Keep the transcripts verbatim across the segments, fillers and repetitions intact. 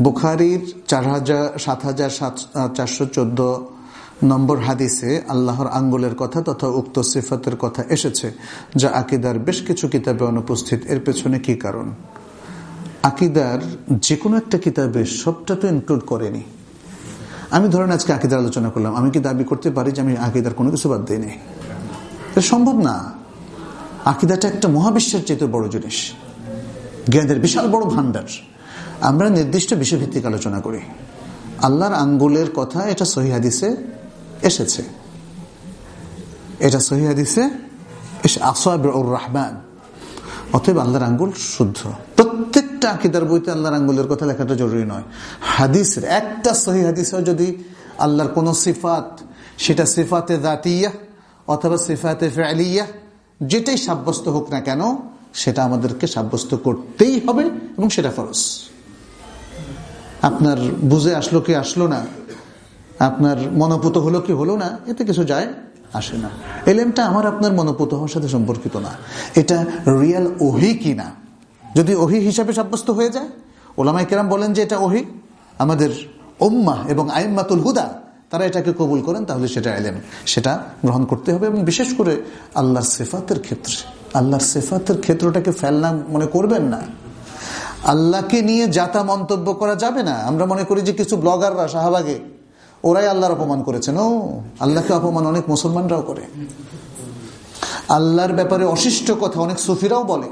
বুখারীর চার হাজার সাত হাজার চারশো চোদ্দ নম্বর হাদিসে আল্লাহর আঙ্গুলের কথা তথা উক্ত সিফাতের কথা এসেছে, যা আকীদার বেশ কিছু কিতাবে অনুপস্থিত। এর পেছনে কি কারণ? আকীদার যে কোনো একটা কিতাবে সবটা তো ইনক্লুড করেনি। আমি ধরেন আজকে আকীদার আলোচনা করলাম, আমি কি দাবি করতে পারি যে আমি আকীদার কোনো কিছু বাদ দিইনি? এটা সম্ভব না। আকীদাটা একটা মহাবিশ্বের চেয়ে বড় জিনিস, জ্ঞানের বিশাল বড় ভান্ডার। আমরা নির্দিষ্ট বিষয়ভিত্তিক আলোচনা করি। আল্লাহর আঙ্গুলের কথা এটা সহিহ হাদিসে এসেছে, এটা সহিহ হাদিসে আসাবিউর রহমান। অতএব আল্লাহর আঙ্গুল শুদ্ধ। প্রত্যেকটা আকীদার বইতে আল্লাহর আঙ্গুলের কথা লেখাটা জরুরি নয়। হাদিসের একটা সহিহ হাদিসেও যদি আল্লাহর কোন সিফাত, সেটা সিফাতে যাতিয়া অথবা সিফাতে ফি'লিয়া, যেটাই সাব্যস্ত হোক না কেন, সেটা আমাদেরকে সাব্যস্ত করতেই হবে এবং সেটা ফরজ। আপনার বুঝে আসলো কি আসলো না, আপনার মনোপুত হলো কি হলো না, এতে কিছু যায় আসে না। এলেমটা আমার আপনার মনোপুত হওয়ার সাথে সম্পর্কিত না, এটা রিয়েল ওহী কিনা। যদি ওহী হিসাবে সাব্যস্ত হয়ে যায়, ওলামায়ে কেরাম বলেন যে এটা ওহী, আমাদের উম্মাহ এবং আইম্মাতুল হুদা তারা এটাকে কবুল করেন, তাহলে সেটা এলেম, সেটা গ্রহণ করতে হবে। এবং বিশেষ করে আল্লাহর সিফাতের ক্ষেত্রে, আল্লাহর সিফাতের ক্ষেত্রটাকে ফেলনা মনে করবেন না। আল্লাহকে নিয়ে যাতা মন্তব্য করা যাবে না। আমরা মনে করি যে কিছু ব্লগাররা শাহবাগে ওরাই আল্লাহর অপমান করেছেন। ও আল্লাহকে অপমান অনেক মুসলমানরাও করে। আল্লাহর ব্যাপারে অশিষ্ট কথা অনেক সুফিরাও বলে।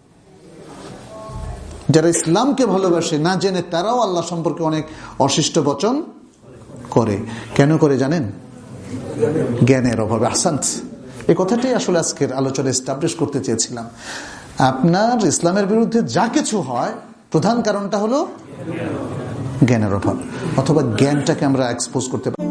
যারা ইসলামকে ভালোবাসে না জেনে, তারাও আল্লাহ সম্পর্কে অনেক অশিষ্ট বচন করে। কেন করে জানেন? জ্ঞানের অভাবে। আহসান্ত। এই কথাটাই আসলে আজকের আলোচনা এস্টাবলিশ করতে চেয়েছিলাম। আপনার ইসলামের বিরুদ্ধে যা কিছু হয়, প্রধান কারণটা হলো জ্ঞানের অভাব, অথবা জ্ঞানটাকে আমরা এক্সপোজ করতে পারি।